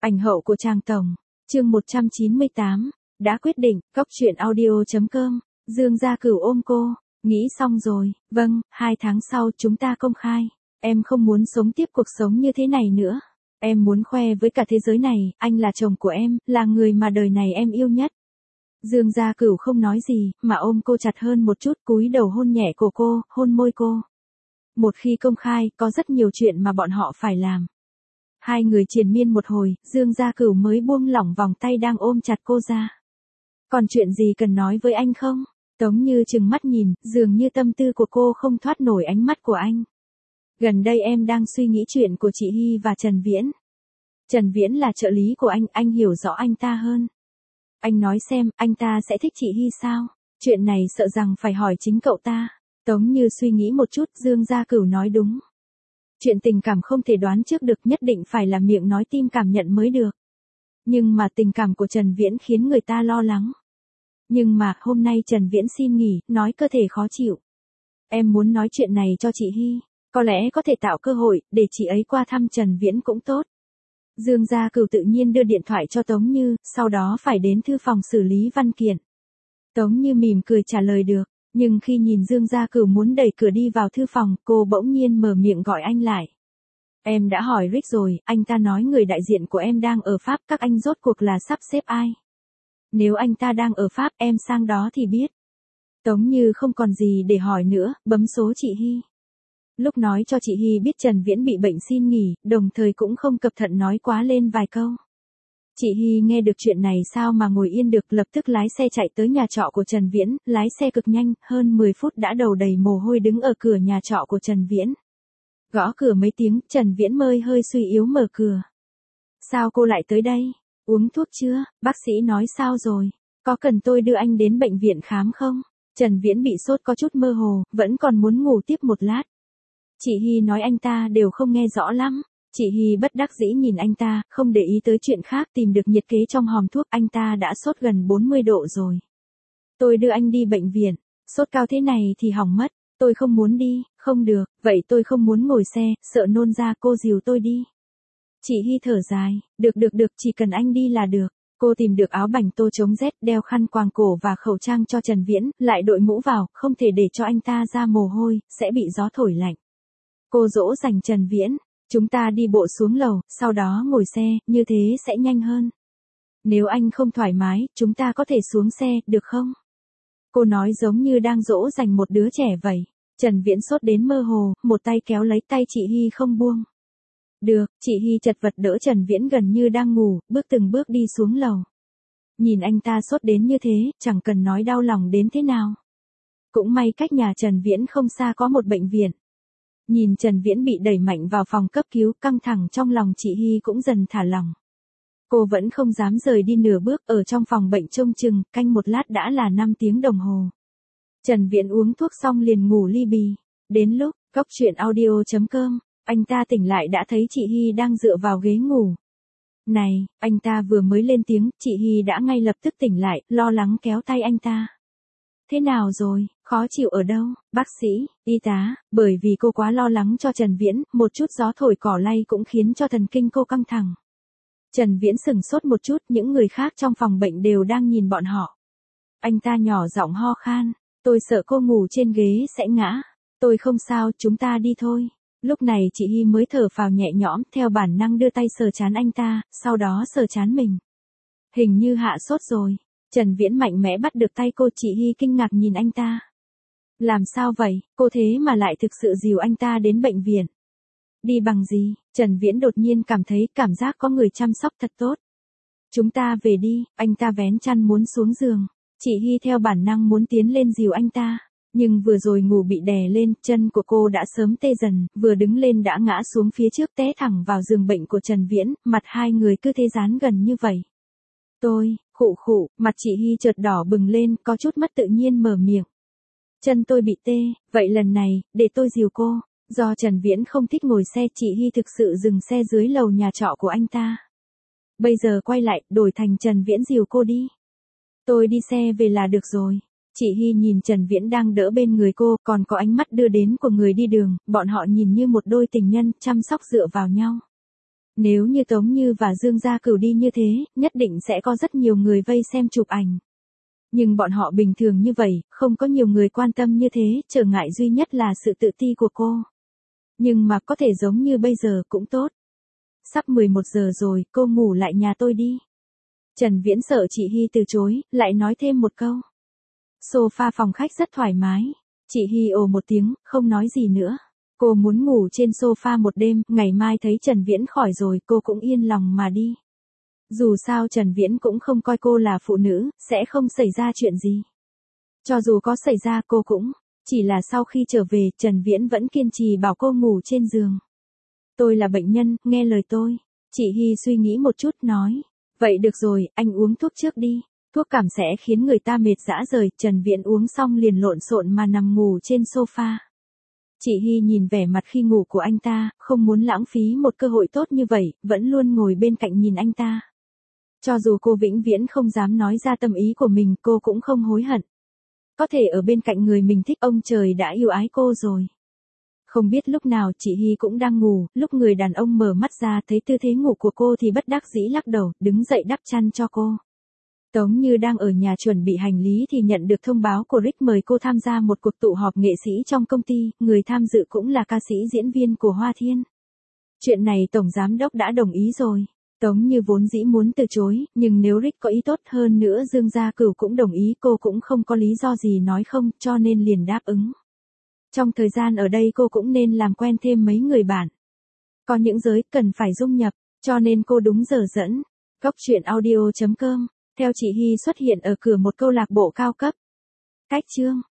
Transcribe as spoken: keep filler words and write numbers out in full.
Ảnh hậu của Tràng Tổng, chương một trăm chín mươi tám, đã quyết định, cóc truyện audio chấm com, Dương Gia Cửu ôm cô, nghĩ xong rồi, vâng, hai tháng sau chúng ta công khai, em không muốn sống tiếp cuộc sống như thế này nữa. Em muốn khoe với cả thế giới này, anh là chồng của em, là người mà đời này em yêu nhất. Dương Gia Cửu không nói gì, mà ôm cô chặt hơn một chút, cúi đầu hôn nhẹ cổ cô, hôn môi cô. Một khi công khai, có rất nhiều chuyện mà bọn họ phải làm. Hai người triền miên một hồi, Dương Gia Cửu mới buông lỏng vòng tay đang ôm chặt cô ra. Còn chuyện gì cần nói với anh không? Tống Như trừng mắt nhìn, dường như tâm tư của cô không thoát nổi ánh mắt của anh. Gần đây em đang suy nghĩ chuyện của chị Hy và Trần Viễn. Trần Viễn là trợ lý của anh, anh hiểu rõ anh ta hơn. Anh nói xem, anh ta sẽ thích chị Hy sao? Chuyện này sợ rằng phải hỏi chính cậu ta. Tống Như suy nghĩ một chút, Dương Gia Cửu nói đúng. Chuyện tình cảm không thể đoán trước được, nhất định phải là miệng nói tim cảm nhận mới được. Nhưng mà tình cảm của Trần Viễn khiến người ta lo lắng. Nhưng mà, hôm nay Trần Viễn xin nghỉ, nói cơ thể khó chịu. Em muốn nói chuyện này cho chị Hy, có lẽ có thể tạo cơ hội, để chị ấy qua thăm Trần Viễn cũng tốt. Dương Gia Cửu tự nhiên đưa điện thoại cho Tống Như, sau đó phải đến thư phòng xử lý văn kiện. Tống Như mỉm cười trả lời được, nhưng khi nhìn Dương Gia Cửu muốn đẩy cửa đi vào thư phòng, cô bỗng nhiên mở miệng gọi anh lại. Em đã hỏi Rick rồi, anh ta nói người đại diện của em đang ở Pháp, các anh rốt cuộc là sắp xếp ai? Nếu anh ta đang ở Pháp, em sang đó thì biết. Tống Như không còn gì để hỏi nữa, bấm số chị Hy. Lúc nói cho chị Hy biết Trần Viễn bị bệnh xin nghỉ, đồng thời cũng không cẩn thận nói quá lên vài câu. Chị Hy nghe được chuyện này sao mà ngồi yên được, lập tức lái xe chạy tới nhà trọ của Trần Viễn, lái xe cực nhanh, hơn mười phút đã đầu đầy mồ hôi đứng ở cửa nhà trọ của Trần Viễn. Gõ cửa mấy tiếng, Trần Viễn mới hơi suy yếu mở cửa. Sao cô lại tới đây? Uống thuốc chưa? Bác sĩ nói sao rồi? Có cần tôi đưa anh đến bệnh viện khám không? Trần Viễn bị sốt có chút mơ hồ, vẫn còn muốn ngủ tiếp một lát. Chị Hy nói anh ta đều không nghe rõ lắm. Chị Hy bất đắc dĩ nhìn anh ta, không để ý tới chuyện khác, tìm được nhiệt kế trong hòm thuốc, anh ta đã sốt gần bốn mươi độ rồi. Tôi đưa anh đi bệnh viện, sốt cao thế này thì hỏng mất, tôi không muốn đi, không được, vậy tôi không muốn ngồi xe, sợ nôn ra, cô dìu tôi đi. Chị Hy thở dài, được được được, chỉ cần anh đi là được. Cô tìm được áo bành tô chống rét, đeo khăn quàng cổ và khẩu trang cho Trần Viễn, lại đội mũ vào, không thể để cho anh ta ra mồ hôi, sẽ bị gió thổi lạnh. Cô dỗ dành Trần Viễn. Chúng ta đi bộ xuống lầu, sau đó ngồi xe, như thế sẽ nhanh hơn. Nếu anh không thoải mái, chúng ta có thể xuống xe, được không? Cô nói giống như đang dỗ dành một đứa trẻ vậy. Trần Viễn sốt đến mơ hồ, một tay kéo lấy tay chị Hy không buông. Được, chị Hy chật vật đỡ Trần Viễn gần như đang ngủ, bước từng bước đi xuống lầu. Nhìn anh ta sốt đến như thế, chẳng cần nói đau lòng đến thế nào. Cũng may cách nhà Trần Viễn không xa có một bệnh viện. Nhìn Trần Viễn bị đẩy mạnh vào phòng cấp cứu, căng thẳng trong lòng chị Hy cũng dần thả lỏng. Cô vẫn không dám rời đi nửa bước, ở trong phòng bệnh trông chừng, canh một lát đã là năm tiếng đồng hồ. Trần Viễn uống thuốc xong liền ngủ li bì. Đến lúc, cóc truyện audio chấm com, anh ta tỉnh lại đã thấy chị Hy đang dựa vào ghế ngủ. Này, anh ta vừa mới lên tiếng, chị Hy đã ngay lập tức tỉnh lại, lo lắng kéo tay anh ta. Thế nào rồi, khó chịu ở đâu? Bác sĩ, y tá, bởi vì cô quá lo lắng cho Trần Viễn, một chút gió thổi cỏ lay cũng khiến cho thần kinh cô căng thẳng. Trần Viễn sửng sốt một chút, những người khác trong phòng bệnh đều đang nhìn bọn họ. Anh ta nhỏ giọng ho khan, tôi sợ cô ngủ trên ghế sẽ ngã. Tôi không sao, chúng ta đi thôi. Lúc này chị Hy mới thở phào nhẹ nhõm, theo bản năng đưa tay sờ trán anh ta, sau đó sờ trán mình. Hình như hạ sốt rồi. Trần Viễn mạnh mẽ bắt được tay cô, chị Hy kinh ngạc nhìn anh ta. Làm sao vậy, cô thế mà lại thực sự dìu anh ta đến bệnh viện. Đi bằng gì? Trần Viễn đột nhiên cảm thấy cảm giác có người chăm sóc thật tốt. Chúng ta về đi, anh ta vén chăn muốn xuống giường. Chị Hy theo bản năng muốn tiến lên dìu anh ta. Nhưng vừa rồi ngủ bị đè lên, chân của cô đã sớm tê dần, vừa đứng lên đã ngã xuống phía trước té thẳng vào giường bệnh của Trần Viễn, mặt hai người cứ thế dán gần như vậy. Tôi, khụ khụ, mặt chị Hy chợt đỏ bừng lên, có chút mất tự nhiên mở miệng. Chân tôi bị tê, vậy lần này, để tôi dìu cô. Do Trần Viễn không thích ngồi xe, chị Hy thực sự dừng xe dưới lầu nhà trọ của anh ta. Bây giờ quay lại, đổi thành Trần Viễn dìu cô đi. Tôi đi xe về là được rồi. Chị Hy nhìn Trần Viễn đang đỡ bên người cô, còn có ánh mắt đưa đến của người đi đường, bọn họ nhìn như một đôi tình nhân, chăm sóc dựa vào nhau. Nếu như Tống Như và Dương Gia Cửu đi như thế, nhất định sẽ có rất nhiều người vây xem chụp ảnh. Nhưng bọn họ bình thường như vậy, không có nhiều người quan tâm như thế, trở ngại duy nhất là sự tự ti của cô. Nhưng mà có thể giống như bây giờ cũng tốt. Sắp mười một giờ rồi, cô ngủ lại nhà tôi đi. Trần Viễn sợ chị Hy từ chối, lại nói thêm một câu. Sofa phòng khách rất thoải mái. Chị Hy ồ một tiếng, không nói gì nữa. Cô muốn ngủ trên sofa một đêm, ngày mai thấy Trần Viễn khỏi rồi cô cũng yên lòng mà đi. Dù sao Trần Viễn cũng không coi cô là phụ nữ, sẽ không xảy ra chuyện gì. Cho dù có xảy ra cô cũng, chỉ là sau khi trở về Trần Viễn vẫn kiên trì bảo cô ngủ trên giường. Tôi là bệnh nhân, nghe lời tôi. Chị Hy suy nghĩ một chút nói. Vậy được rồi, anh uống thuốc trước đi. Thuốc cảm sẽ khiến người ta mệt rã rời. Trần Viễn uống xong liền lộn xộn mà nằm ngủ trên sofa. Chị Hy nhìn vẻ mặt khi ngủ của anh ta, không muốn lãng phí một cơ hội tốt như vậy, vẫn luôn ngồi bên cạnh nhìn anh ta. Cho dù cô vĩnh viễn không dám nói ra tâm ý của mình, cô cũng không hối hận. Có thể ở bên cạnh người mình thích, ông trời đã yêu ái cô rồi. Không biết lúc nào chị Hy cũng đang ngủ, lúc người đàn ông mở mắt ra thấy tư thế ngủ của cô thì bất đắc dĩ lắc đầu, đứng dậy đắp chăn cho cô. Tống Như đang ở nhà chuẩn bị hành lý thì nhận được thông báo của Rick mời cô tham gia một cuộc tụ họp nghệ sĩ trong công ty, người tham dự cũng là ca sĩ diễn viên của Hoa Thiên. Chuyện này Tổng Giám Đốc đã đồng ý rồi. Tống Như vốn dĩ muốn từ chối, nhưng nếu Rick có ý tốt hơn nữa Dương Gia Cửu cũng đồng ý, cô cũng không có lý do gì nói không, cho nên liền đáp ứng. Trong thời gian ở đây cô cũng nên làm quen thêm mấy người bạn. Có những giới cần phải dung nhập, cho nên cô đúng giờ dẫn. Cốc truyện audio chấm com theo chị Hy xuất hiện ở cửa một câu lạc bộ cao cấp. Cách chương